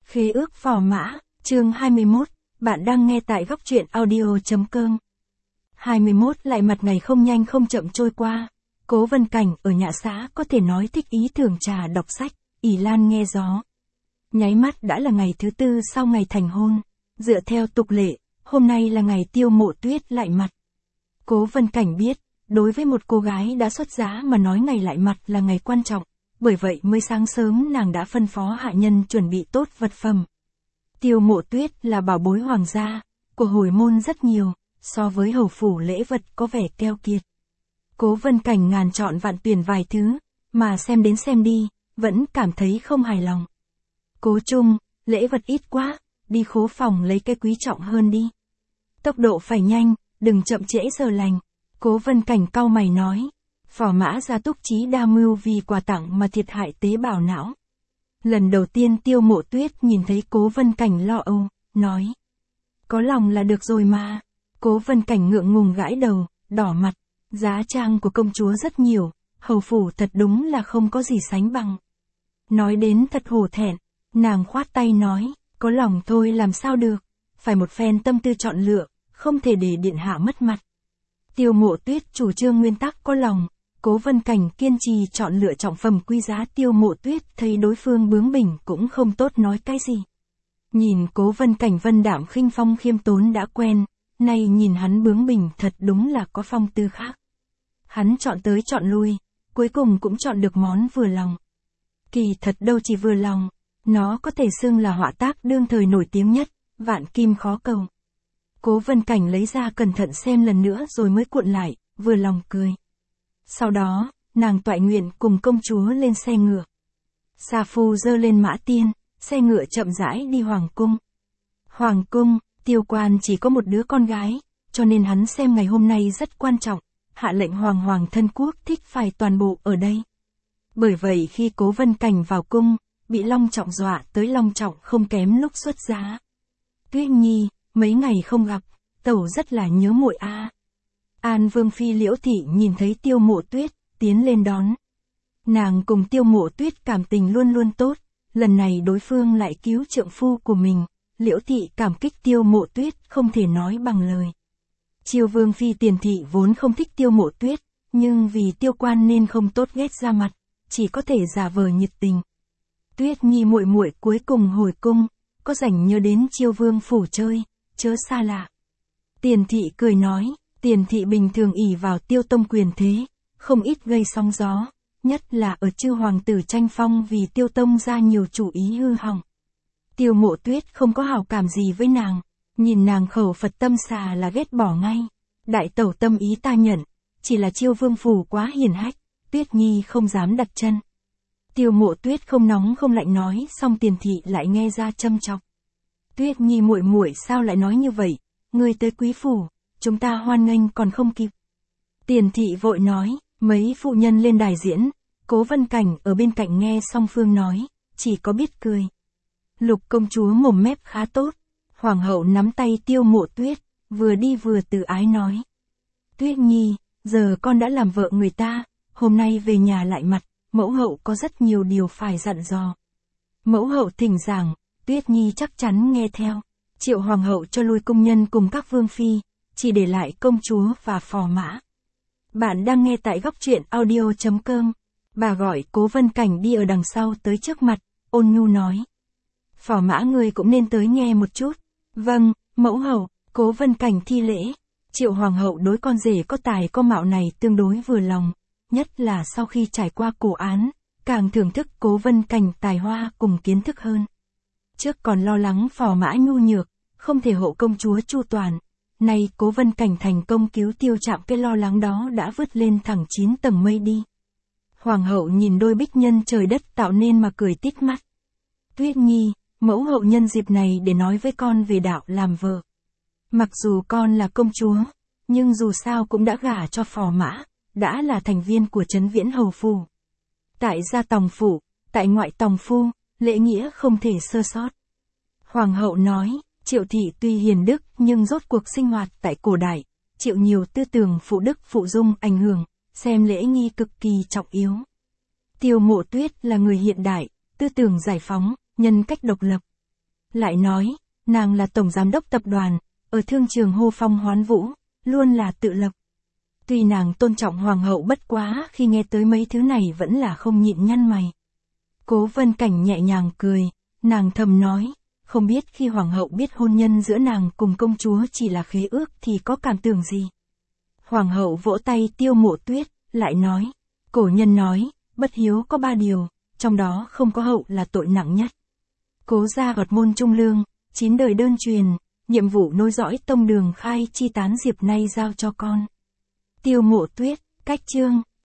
Khế ước phò mã, chương 21, bạn đang nghe tại góc truyện audio.com. 21 lại mặt ngày không nhanh không chậm trôi qua. Cố Vân Cảnh ở nhà xã có thể nói thích ý thưởng trà đọc sách, ỷ lan nghe gió. Nháy mắt đã là ngày thứ tư sau ngày thành hôn. Dựa theo tục lệ, hôm nay là ngày Tiêu Mộ Tuyết lại mặt. Cố Vân Cảnh biết, đối với một cô gái đã xuất giá mà nói ngày lại mặt là ngày quan trọng. Bởi vậy mới sáng sớm nàng đã phân phó hạ nhân chuẩn bị tốt vật phẩm. Tiêu Mộ Tuyết là bảo bối hoàng gia, của hồi môn rất nhiều, so với hầu phủ lễ vật có vẻ keo kiệt. Cố Vân Cảnh ngàn chọn vạn tuyển vài thứ, mà xem đến xem đi, vẫn cảm thấy không hài lòng. Cố Trung, lễ vật ít quá, đi khố phòng lấy cái quý trọng hơn đi. Tốc độ phải nhanh, đừng chậm trễ giờ lành. Cố Vân Cảnh cau mày nói. Phò mã gia túc trí đa mưu vì quà tặng mà thiệt hại tế bào não. Lần đầu tiên Tiêu Mộ Tuyết nhìn thấy Cố Vân Cảnh lo âu, nói. Có lòng là được rồi mà. Cố Vân Cảnh ngượng ngùng gãi đầu, đỏ mặt. Giá trang của công chúa rất nhiều, hầu phủ thật đúng là không có gì sánh bằng. Nói đến thật hổ thẹn, nàng khoát tay nói, có lòng thôi làm sao được, phải một phen tâm tư chọn lựa, không thể để điện hạ mất mặt. Tiêu Mộ Tuyết chủ trương nguyên tắc có lòng. Cố Vân Cảnh kiên trì chọn lựa trọng phẩm quý giá. Tiêu Mộ Tuyết thấy đối phương bướng bỉnh cũng không tốt nói cái gì. Nhìn Cố Vân Cảnh vân đạm khinh phong khiêm tốn đã quen, nay nhìn hắn bướng bỉnh thật đúng là có phong tư khác. Hắn chọn tới chọn lui, cuối cùng cũng chọn được món vừa lòng. Kỳ thật đâu chỉ vừa lòng, nó có thể xưng là họa tác đương thời nổi tiếng nhất, vạn kim khó cầu. Cố Vân Cảnh lấy ra cẩn thận xem lần nữa rồi mới cuộn lại, vừa lòng cười. Sau đó, nàng toại nguyện cùng công chúa lên xe ngựa. Sa phu dơ lên mã tiên, xe ngựa chậm rãi đi hoàng cung. Hoàng cung, Tiêu Quan chỉ có một đứa con gái, cho nên hắn xem ngày hôm nay rất quan trọng, hạ lệnh hoàng thân quốc thích phải toàn bộ ở đây. Bởi vậy khi Cố Vân Cảnh vào cung, bị long trọng dọa tới long trọng không kém lúc xuất giá. Tuyết Nhi, mấy ngày không gặp, tẩu rất là nhớ muội a. An Vương Phi Liễu Thị nhìn thấy Tiêu Mộ Tuyết, tiến lên đón. Nàng cùng Tiêu Mộ Tuyết cảm tình luôn luôn tốt, lần này đối phương lại cứu trượng phu của mình, Liễu Thị cảm kích Tiêu Mộ Tuyết không thể nói bằng lời. Chiêu Vương Phi Tiền Thị vốn không thích Tiêu Mộ Tuyết, nhưng vì Tiêu Quan nên không tốt ghét ra mặt, chỉ có thể giả vờ nhiệt tình. Tuyết Nhi muội muội cuối cùng hồi cung, có rảnh nhớ đến Chiêu Vương phủ chơi, chớ xa lạ. Tiền Thị cười nói. Tiền Thị bình thường ỷ vào Tiêu tông quyền thế, không ít gây sóng gió, nhất là ở chư hoàng tử tranh phong vì Tiêu tông ra nhiều chủ ý hư hỏng. Tiêu Mộ Tuyết không có hảo cảm gì với nàng, nhìn nàng khẩu Phật tâm xà là ghét bỏ ngay. Đại tẩu tâm ý ta nhận, chỉ là Chiêu Vương phủ quá hiền hách, Tuyết Nhi không dám đặt chân. Tiêu Mộ Tuyết không nóng không lạnh nói, xong Tiền Thị lại nghe ra châm chọc. Tuyết Nhi muội muội sao lại nói như vậy, ngươi tới quý phủ. Chúng ta hoan nghênh còn không kịp. Tiền Thị vội nói, mấy phụ nhân lên đài diễn, Cố Vân Cảnh ở bên cạnh nghe song phương nói, chỉ có biết cười. Lục công chúa mồm mép khá tốt, hoàng hậu nắm tay Tiêu Mộ Tuyết, vừa đi vừa từ ái nói. Tuyết Nhi, giờ con đã làm vợ người ta, hôm nay về nhà lại mặt, mẫu hậu có rất nhiều điều phải dặn dò. Mẫu hậu thỉnh giảng, Tuyết Nhi chắc chắn nghe theo. Triệu hoàng hậu cho lui cung nhân cùng các vương phi, chỉ để lại công chúa và phò mã. Bạn đang nghe tại góc truyện audio.com. Bà gọi Cố Vân Cảnh đi ở đằng sau tới trước mặt, ôn nhu nói. Phò mã người cũng nên tới nghe một chút. Vâng, mẫu hậu. Cố Vân Cảnh thi lễ. Triệu hoàng hậu đối con rể có tài có mạo này tương đối vừa lòng, nhất là sau khi trải qua cổ án, càng thưởng thức Cố Vân Cảnh tài hoa cùng kiến thức hơn. Trước còn lo lắng phò mã nhu nhược, không thể hộ công chúa chu toàn. Nay Cố Vân Cảnh thành công cứu Tiêu Trạm, cái lo lắng đó đã vứt lên thẳng 9 tầng mây đi. Hoàng hậu nhìn đôi bích nhân trời đất tạo nên mà cười tít mắt. Tuyết Nhi, mẫu hậu nhân dịp này để nói với con về đạo làm vợ. Mặc dù con là công chúa, nhưng dù sao cũng đã gả cho phò mã, đã là thành viên của Trấn Viễn hầu phủ. Tại gia tòng phủ, tại ngoại tòng phu, lễ nghĩa không thể sơ sót. Hoàng hậu nói. Triệu thị tuy hiền đức nhưng rốt cuộc sinh hoạt tại cổ đại, chịu nhiều tư tưởng phụ đức phụ dung ảnh hưởng, xem lễ nghi cực kỳ trọng yếu. Tiêu Mộ Tuyết là người hiện đại, tư tưởng giải phóng, nhân cách độc lập. lại nói, nàng là tổng giám đốc tập đoàn, ở thương trường hô phong hoán vũ, luôn là tự lập. Tuy nàng tôn trọng hoàng hậu bất quá khi nghe tới mấy thứ này vẫn là không nhịn nhăn mày. Cố Vân Cảnh nhẹ nhàng cười, nàng thầm nói, không biết khi hoàng hậu biết hôn nhân giữa nàng cùng công chúa chỉ là khế ước thì có cảm tưởng gì. Hoàng hậu vỗ tay Tiêu Mộ Tuyết, lại nói, cổ nhân nói, bất hiếu có 3 điều, trong đó không có hậu là tội nặng nhất. Cố gia gọt môn trung lương, 9 đời đơn truyền, nhiệm vụ nối dõi tông đường khai chi tán diệp nay giao cho con. Tiêu Mộ Tuyết, cách chương.